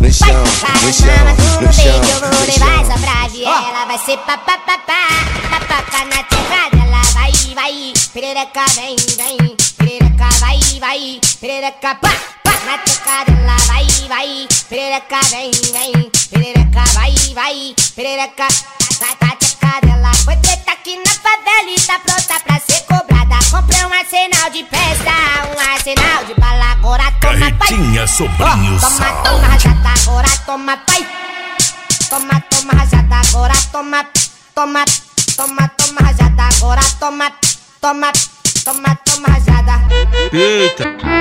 no chão, no chão, no chão. Eu vou levar essa pra viela, vai ser papapá, papapá na teclada, ela vai, vai, perereca vem, vem, perereca vai, vai, perereca pá, pá na teclada, ela vai, vai, perereca vem, vem, perereca vai, vai, perereca na teclada, ela foi treta aqui na favela e tá pronta pra ser cobrada. Comprei um arsenal de peça, um arsenal de bala, agora toma pai. Carretinha Sobrinho Toma, Sal. toma rajada, agora toma pai. Toma, toma rajada, agora toma, toma, toma, toma rajada, agora toma, toma, toma, toma rajada. Eita.